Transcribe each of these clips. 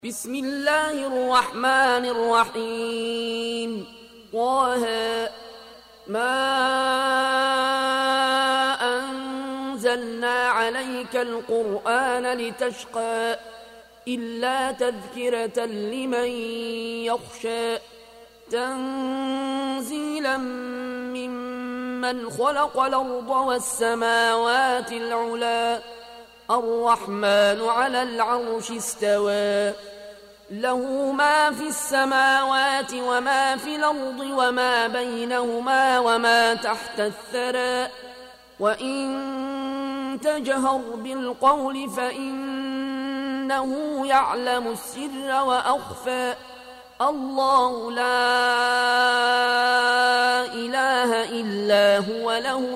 بسم الله الرحمن الرحيم. طه ما أنزلنا عليك القرآن لتشقى إلا تذكرة لمن يخشى تنزيلا ممن خلق الأرض والسماوات العلى الرحمن على العرش استوى له ما في السماوات وما في الأرض وما بينهما وما تحت الثرى وإن تجهر بالقول فإنه يعلم السر وأخفى الله لا إله إلا هو له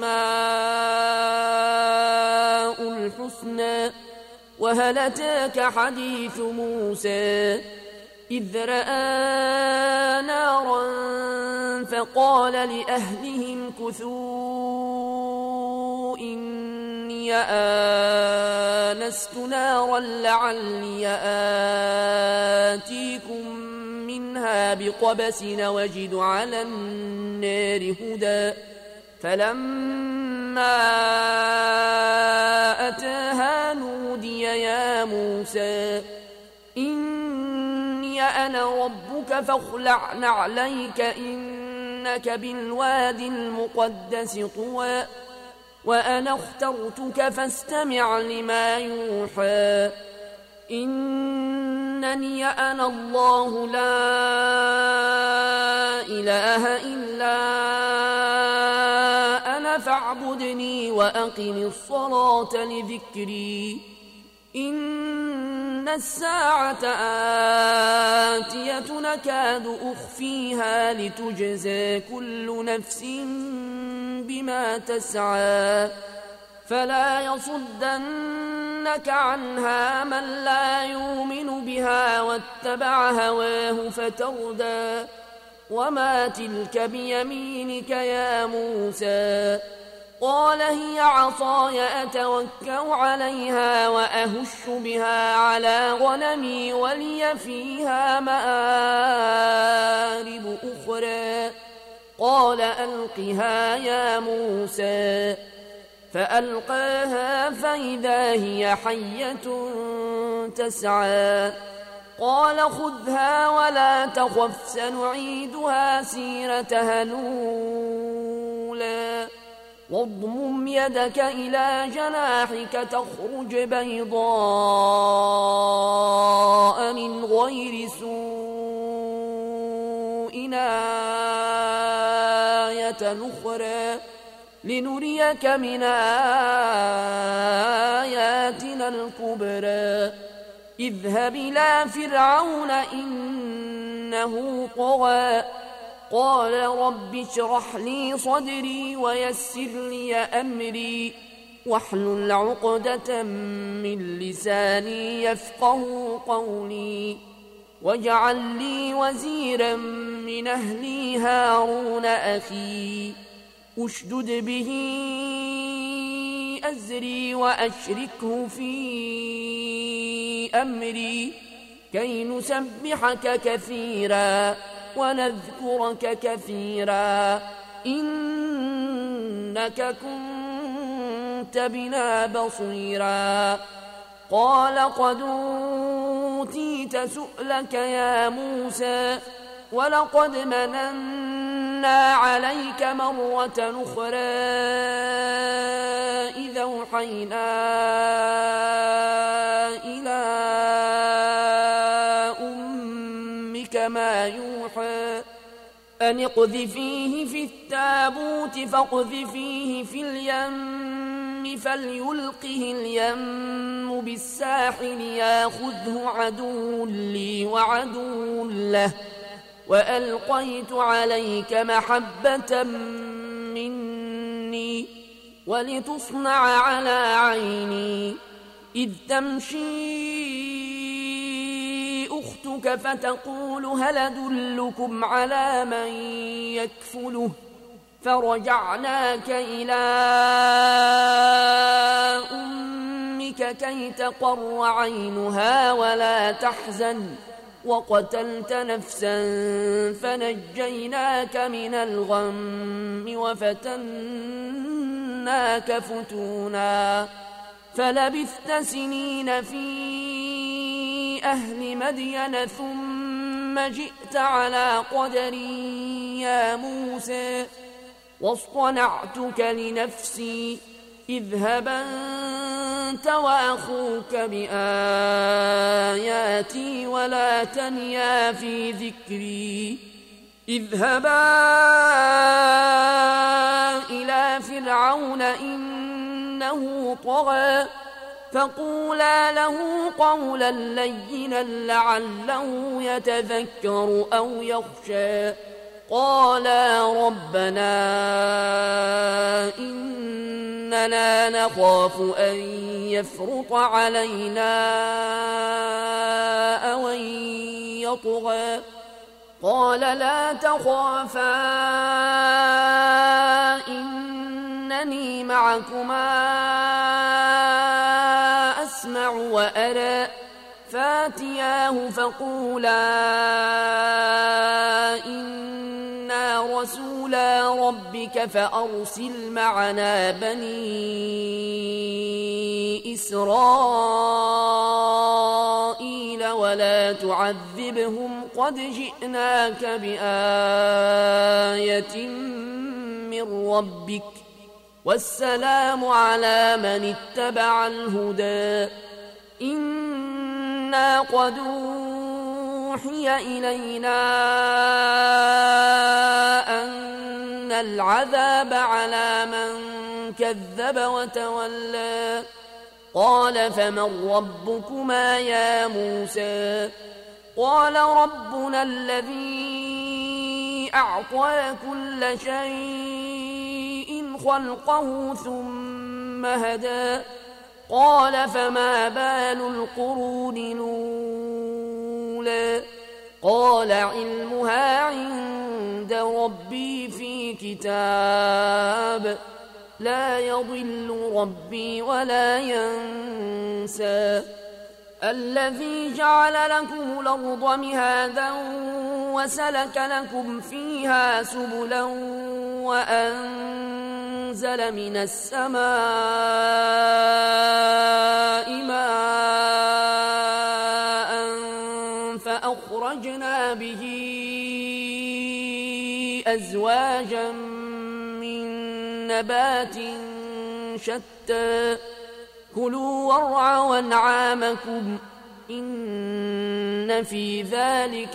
الأسماء الحسنى وهل أتاك حديث موسى إذ رأى نارا فقال لأهلهم كثوا إني آنست نارا لعلي آتيكم منها بقبس وجد على النار هدى فلما أتاها نودي يا موسى إني أنا ربك فاخلع نعليك إنك بالوادي المقدس طوى وأنا اخترتك فاستمع لما يوحى إنني أنا الله لا إله إلا أنا فاعبدني وأقم الصلاة لذكري إن الساعة آتية نكاد أخفيها لتجزى كل نفس بما تسعى فلا يصدنك عنها من لا يؤمن بها واتبع هواه فتردى وما تلك بيمينك يا موسى قال هي عصاي أتوكأ عليها وأهش بها على غنمي ولي فيها مآرب أخرى قال ألقها يا موسى فألقاها فإذا هي حية تسعى قال خذها ولا تخف سنعيدها سيرتها الأولى واضمم يدك إلى جناحك تخرج بيضاء من غير سوء آية أخرى لنريك من آياتنا الكبرى اذهب إلى فرعون إنه طغى قال رب اشرح لي صدري ويسر لي أمري واحلل عقدة من لساني يفقه قولي واجعل لي وزيرا من أهلي هارون أخي أشدد به أزري وأشركه في أمري كي نسبحك كثيرا ونذكرك كثيرا إنك كنت بنا بصيرا قال قد أوتيت سؤلك يا موسى ولقد مننا عليك مرة أخرى إذا أوحينا إلى أمك ما يوحى أن اقذفيه في التابوت فاقذفيه في اليم فليلقه اليم بالساحل ياخذه عدو لي وعدو له وألقيت عليك محبة مني ولتصنع على عيني إذ تمشي أختك فتقول هل أدلكم على من يكفله فرجعناك إلى أمك بك كي تقر عينها ولا تحزن وقتلت نفسا فنجيناك من الغم وفتناك فتونا فلبثت سنين في أهل مدين ثم جئت على قدر يا موسى واصطنعتك لنفسي اذهب أنت وأخوك بآياتي ولا تنيا في ذكري اذهبا إلى فرعون إنه طغى فقولا له قولا لينا لعله يتذكر أو يخشى قالا ربنا إننا نخاف أن يفرط علينا أو أن يطغى قال لا تخافا إنني معكما أسمع وأرى فاتياه فقولا إنا رسولا ربك فأرسل معنا بني إسرائيل ولا تعذبهم قد جئناك بآية من ربك والسلام على من اتبع الهدى إنا قد أوحي إلينا أن العذاب على من كذب وتولى قال فمن ربكما يا موسى قال ربنا الذي أعطى كل شيء خلقه ثم هدى قال فما بال القرون الأولى قال علمها عند ربي في كتاب لا يضل ربي ولا ينسى الذي جعل لكم الأرض مهادا وسلك لكم فيها سبلا وأنزل من السماء ماء فأخرجنا به أزواجا من نبات شتى كلوا وارعوا أنعامكم إن في ذلك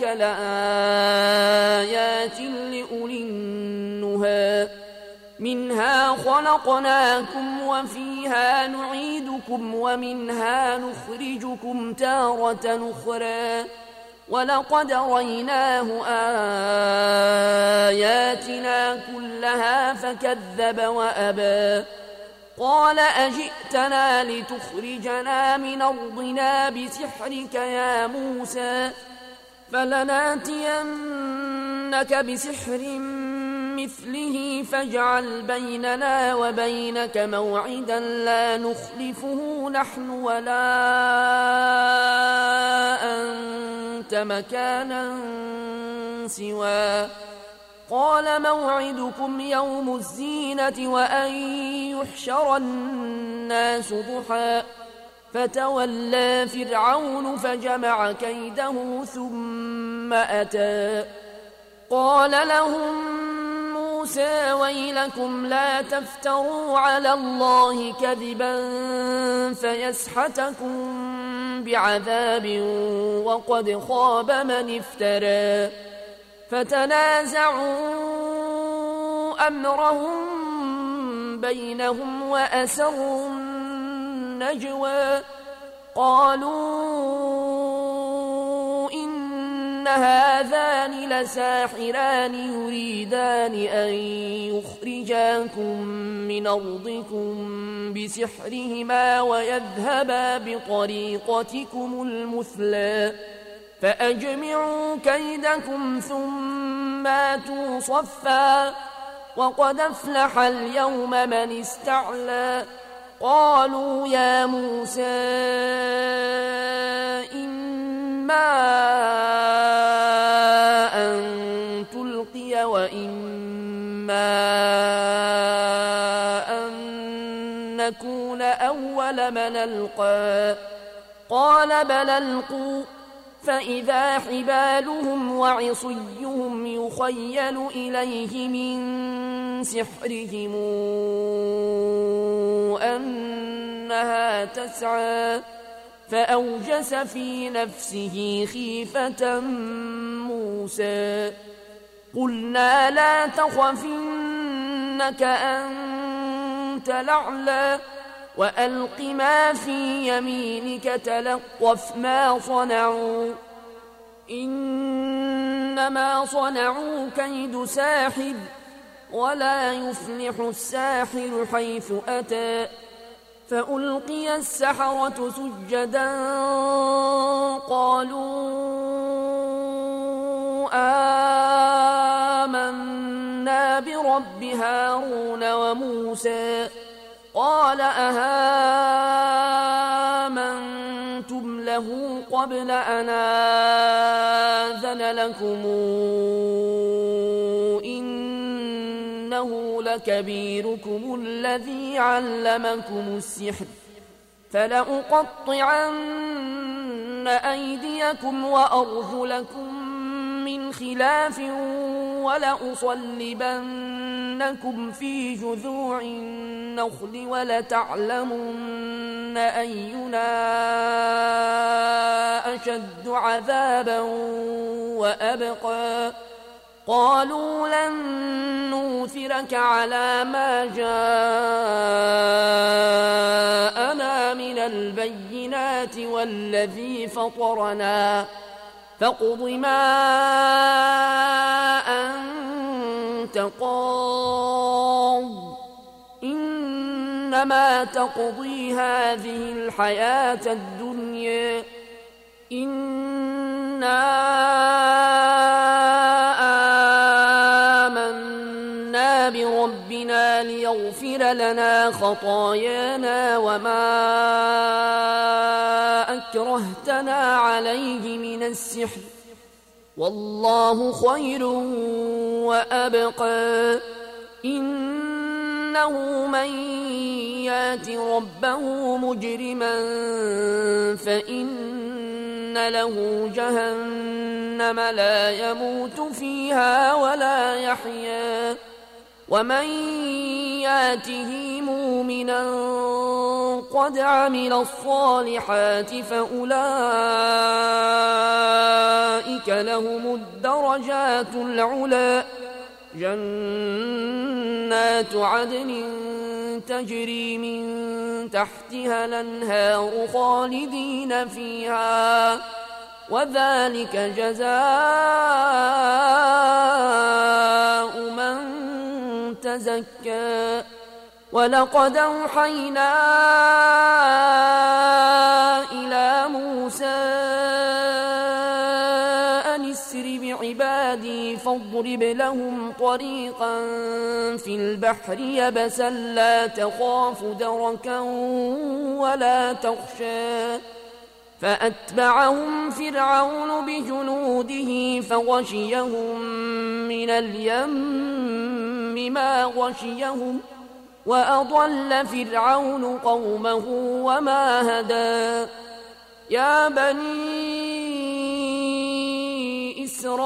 لآيات لأولي النهى منها خلقناكم وفيها نعيدكم ومنها نخرجكم تارة أخرى ولقد ريناه آياتنا كلها فكذب وأبى قال أجئتنا لتخرجنا من أرضنا بسحرك يا موسى فلناتينك بسحر مثله فاجعل بيننا وبينك موعدا لا نخلفه نحن ولا أنت مكانا سواه قال موعدكم يوم الزينة وأن يحشر الناس ضحى فتولى فرعون فجمع كيده ثم أتى قال لهم موسى ويلكم لا تفتروا على الله كذبا فيسحتكم بعذاب وقد خاب من افترى فتنازعوا أمرهم بينهم وأسروا النجوى قالوا إن هذان لساحران يريدان أن يخرجاكم من أرضكم بسحرهما ويذهبا بطريقتكم المثلى فأجمعوا كيدكم ثم آتوا صفا وقد أفلح اليوم من استعلى قالوا يا موسى إما أن تلقي وإما أن نكون أول من ألقى قال بل ألقوا فإذا حبالهم وعصيهم يخيل إليه من سحرهم أنها تسعى فأوجس في نفسه خيفة موسى قلنا لا تخف إنك أنت الأعلى وألق ما في يمينك تلقف ما صنعوا إنما صنعوا كيد ساحر ولا يفلح الساحر حيث أتى فألقي السحرة سجدا قالوا آمنا برب هارون وموسى قال أهامنتم له قبل أن آذن لكم إنه لكبيركم الذي علمكم السحر فلأقطعن أيديكم وأرجلكم من خلاف ولأصلبنكم في جذوع النخل ولتعلمن أينا أشد عذابا وأبقى قالوا لن نؤثرك على ما جاءنا من البينات والذي فطرنا فاقض ما أنت قاض إنما تقضي هذه الحياة الدنيا إنا آمنا بربنا ليغفر لنا خطايانا وما أكرهتنا عليه من السحر والله خير وأبقى إنه من يات ربه مجرما فإن له جهنم لا يموت فيها ولا يحيا ومن ياته مؤمنا قد عمل الصالحات فأولئك لهم الدرجات العلى جنات عدن تجري من تحتها الأنهار خالدين فيها وذلك جزاء من تزكى ولقد أوحينا إلى موسى أن اسر بعبادي فاضرب لهم طريقا في البحر يبسا لا تخاف دركا ولا تخشى فأتبعهم فرعون بجنوده فغشيهم من اليم ما غشيهم وأضل فرعون قومه وما هدى يا بني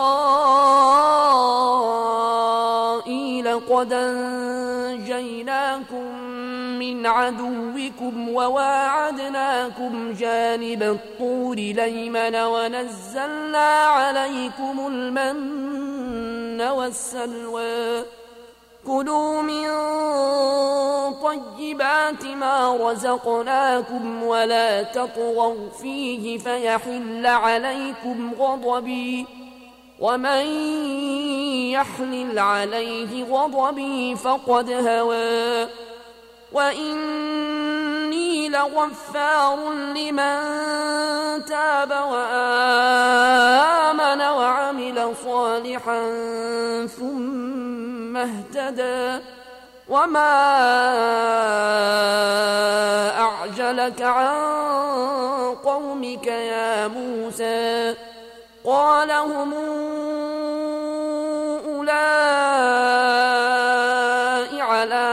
إسرائيل قد أنجيناكم من عدوكم وواعدناكم جانب الطور الأيمن ونزلنا عليكم المن والسلوى كلوا من طيبات ما رزقناكم ولا تطغوا فيه فيحل عليكم غضبي ومن يحلل عليه غضبي فقد هوى وإني لغفار لمن تاب وآمن وعمل صالحا ثم اهتدى وما أعجلك عن قومك يا موسى قال هم أولئك على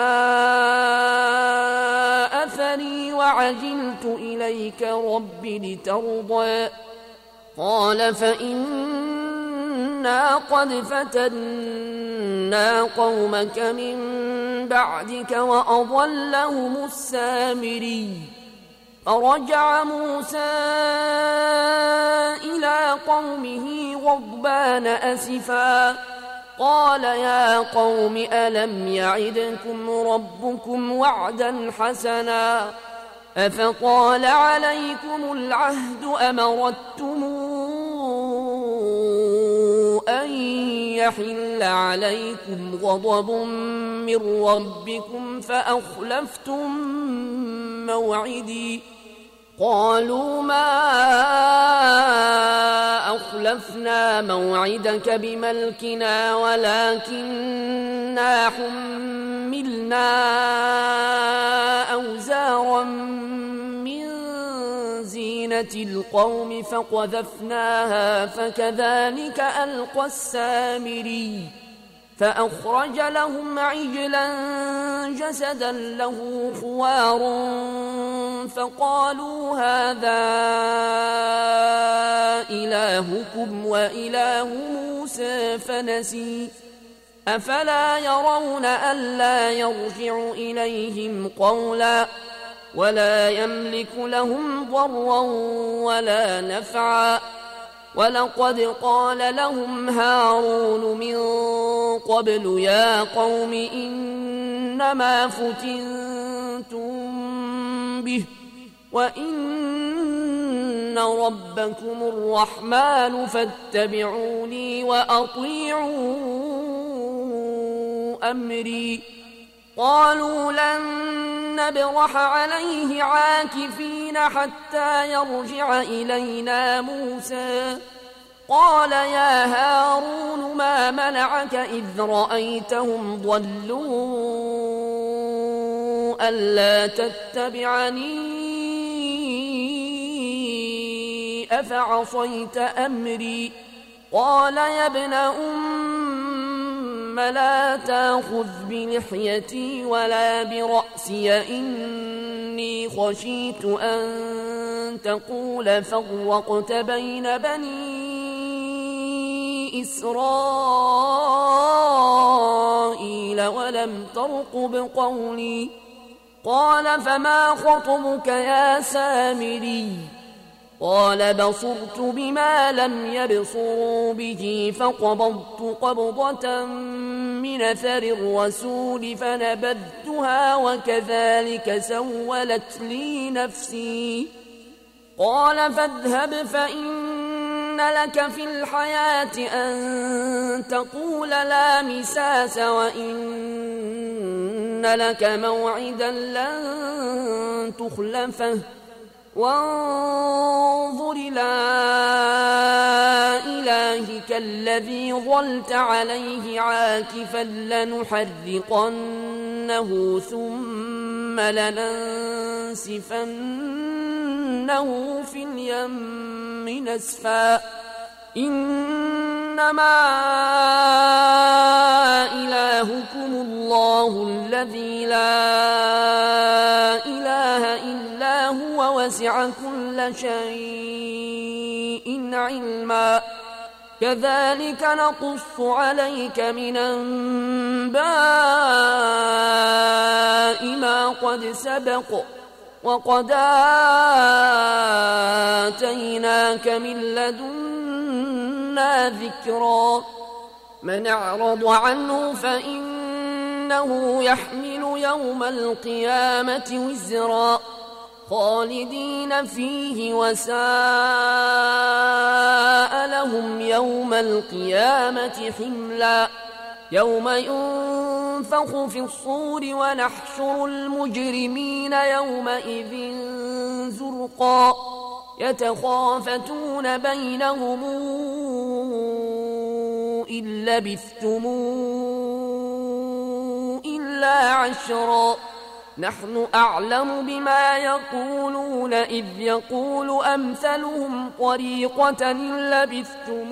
أثري وعجلت إليك رب لترضى قال فإنا قد فتنا قومك من بعدك وأضلهم السامري فرجع موسى إلى قومه غضبان أسفا قال يا قوم ألم يعدكم ربكم وعدا حسنا أفطال عليكم العهد أمردتم أن يحل عليكم غضب من ربكم فأخلفتم موعدي قالوا ما أخلفنا موعدك بملكنا ولكننا حملنا أوزارا من زينة القوم فقذفناها فكذلك ألقى السامري فأخرج لهم عجلا جسدا له خوار فقالوا هذا إلهكم وإله موسى فنسي أفلا يرون ألا يرجع إليهم قولا ولا يملك لهم ضرا ولا نفعا ولقد قال لهم هارون من قبل يا قوم إنما فتنتم به وإن ربكم الرحمن فاتبعوني وأطيعوا أمري قالوا لن نبرح عليه عاكفين حتى يرجع إلينا موسى قال يا هارون ما منعك إذ رأيتهم ضلوا ألا تتبعني أفعصيت أمري قال يا ابن لا تأخذ بلحيتي ولا برأسي إني خشيت أن تقول فرقت بين بني إسرائيل ولم ترقب قولي قال فما خطبك يا سامري قال بصرت بما لم يبصروا به فقبضت قبضة من أثر الرسول فنبذتها وكذلك سولت لي نفسي قال فاذهب فإن لك في الحياة أن تقول لا مساس وإن لك موعدا لن تخلفه وانظر إلى إلهك الذي ظلت عليه عاكفا لنحرقنه ثم لننسفنه في اليم نسفا إنما إلهكم الله الذي لا إله إلا هو وسع كل شيء علما كذلك نقص عليك من أنباء ما قد سبق وقد آتيناك من لدنا ذكرا من أعرض عنه فإنه يحمل يوم القيامة وزرا خالدين فيه وساء لهم يوم القيامة حملا يوم ينفخ في الصور ونحشر المجرمين يومئذ زرقا يتخافتون بينهم إن لبثتم إلا إلا عشرا نحن أعلم بما يقولون إذ يقول أمثلهم طريقة إن لبثتم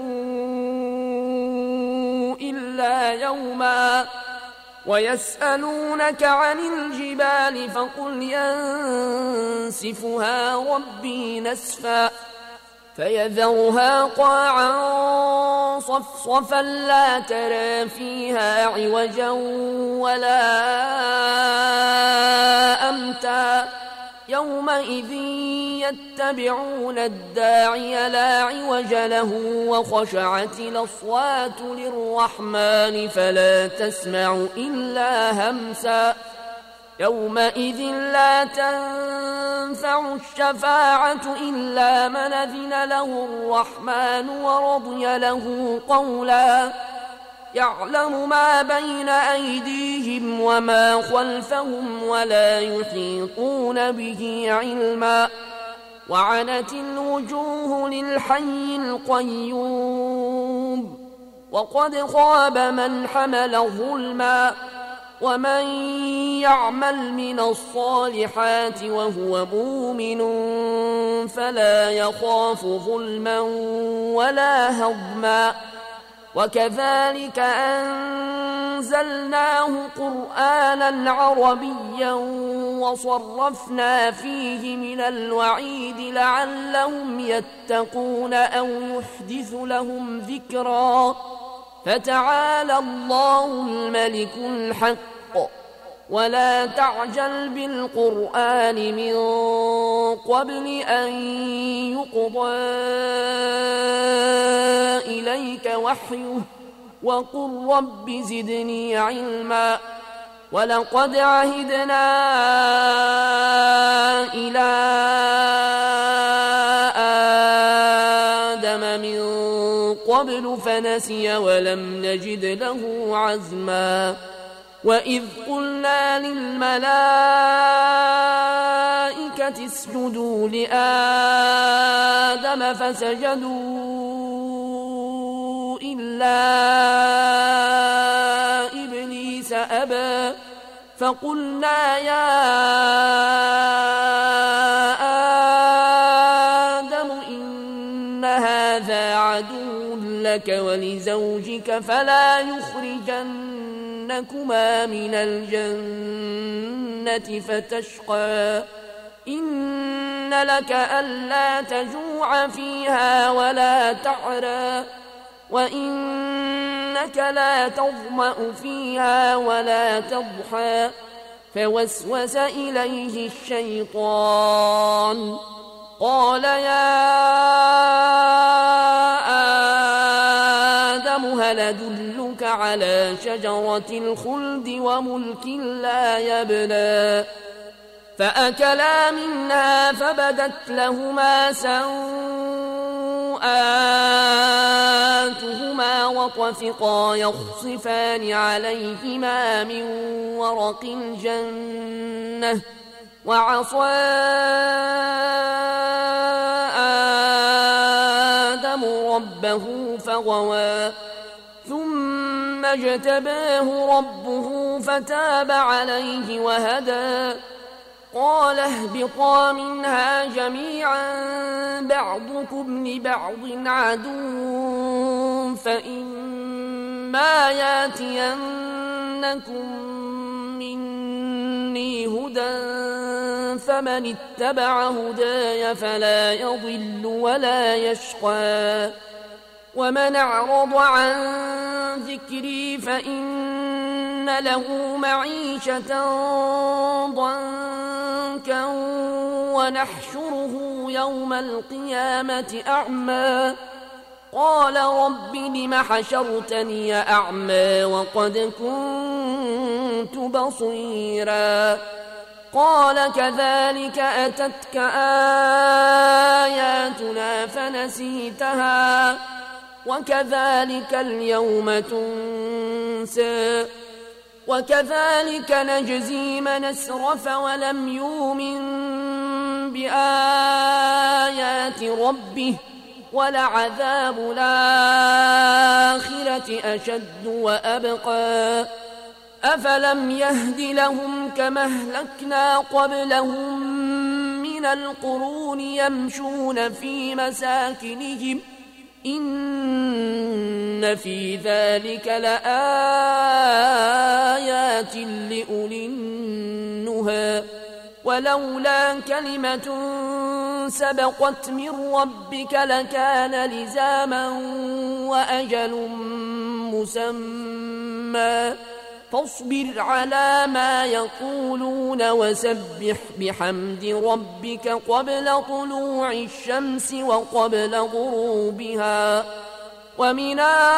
إلا يوما ويسألونك عن الجبال فقل ينسفها ربي نسفا فيذرها قاعا صفصفا لا ترى فيها عوجا ولا أمتا يومئذ يتبعون الداعي لا عوج له وخشعت الأصوات للرحمن فلا تسمع إلا همسا يومئذ لا تنفع الشفاعة إلا من أذن له الرحمن ورضي له قولا يعلم ما بين أيديهم وما خلفهم ولا يحيطون به علما وعنت الوجوه للحي القيوم وقد خاب من حمل ظلما ومن يعمل من الصالحات وهو مؤمن فلا يخاف ظلما ولا هضما وكذلك أنزلناه قرآنا عربيا وصرفنا فيه من الوعيد لعلهم يتقون أو يحدث لهم ذكرا فتعالى الله الملك الحق ولا تعجل بالقرآن من قبل أن يقضى إليك وحيه وقل رب زدني علما ولقد عهدنا إلى آدم من قبل فنسي ولم نجد له عزما وإذ قلنا للملائكة اسجدوا لآدم فسجدوا إلا إبليس أبى فقلنا يا آدم إن هذا عدو لك ولزوجك فلا يخرجنكما من الجنة فتشقى إن لك ألا تجوع فيها ولا تعرى وإنك لا تظمأ فيها ولا تضحى فوسوس إليه الشيطان قال يا آدم هل أدلك على شجرة الخلد وملك لا يبلى فأكلا منها فبدت لهما سوآتهما وطفقا يخصفان عليهما من ورق الجنة وعصى آدم ربه فغوى ثم اجتباه ربه فتاب عليه وهدى قال اهبطا منها جميعا بعضكم لبعض عدو فإما ياتينكم مني هدى فمن اتبع هداي فلا يضل ولا يشقى ومن أعرض عن ذكري فإن له معيشة ضنكا ونحشره يوم القيامة أعمى قال رب لم حشرتني أعمى وقد كنت بصيرا قال كذلك أتتك آياتنا فنسيتها وكذلك اليوم تنسى وكذلك نجزي من أسرف ولم يؤمن بآيات ربه ولعذاب الآخرة أشد وأبقى أفلم يهد لهم كما أهلكنا قبلهم من القرون يمشون في مساكنهم إن في ذلك لآيات لأولي النهى ولولا كلمة سبقت من ربك لكان لزاما وأجل مسمى فاصبر على ما يقولون وسبح بحمد ربك قبل طلوع الشمس وقبل غروبها ومن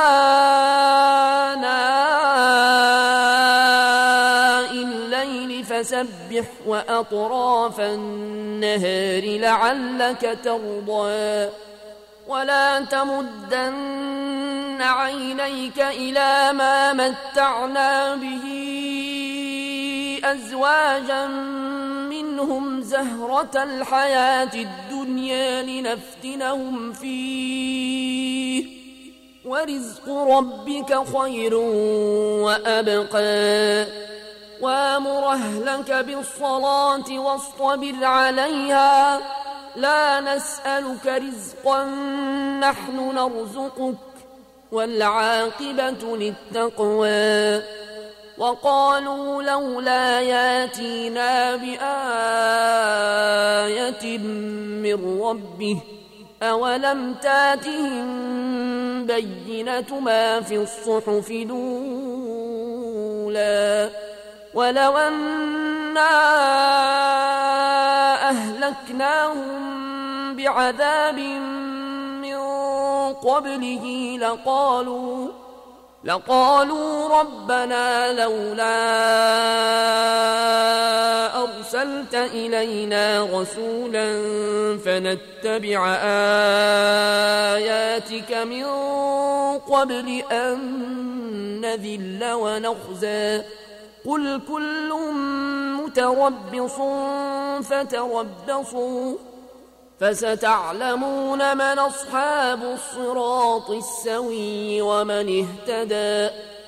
آناء الليل فسبح وأطراف النهار لعلك ترضى ولا تمدن عينيك إلى ما متعنا به أزواجا منهم زهرة الحياة الدنيا لنفتنهم فيه ورزق ربك خير وأبقى وامر أهلك بالصلاة واصطبر عليها لا نسألك رزقا نحن نرزقك والعاقبة للتقوى وقالوا لولا ياتينا بآية من ربه أولم تاتهم بينة ما في الصحف الأولى ولو أنا أهلكناهم بعذاب من قبله لقالوا ربنا لولا أرسلت إلينا رسولا فنتبع آياتك من قبل أن نذل ونخزى قل كل متربص فتربصوا فستعلمون من أصحاب الصراط السوي ومن اهتدى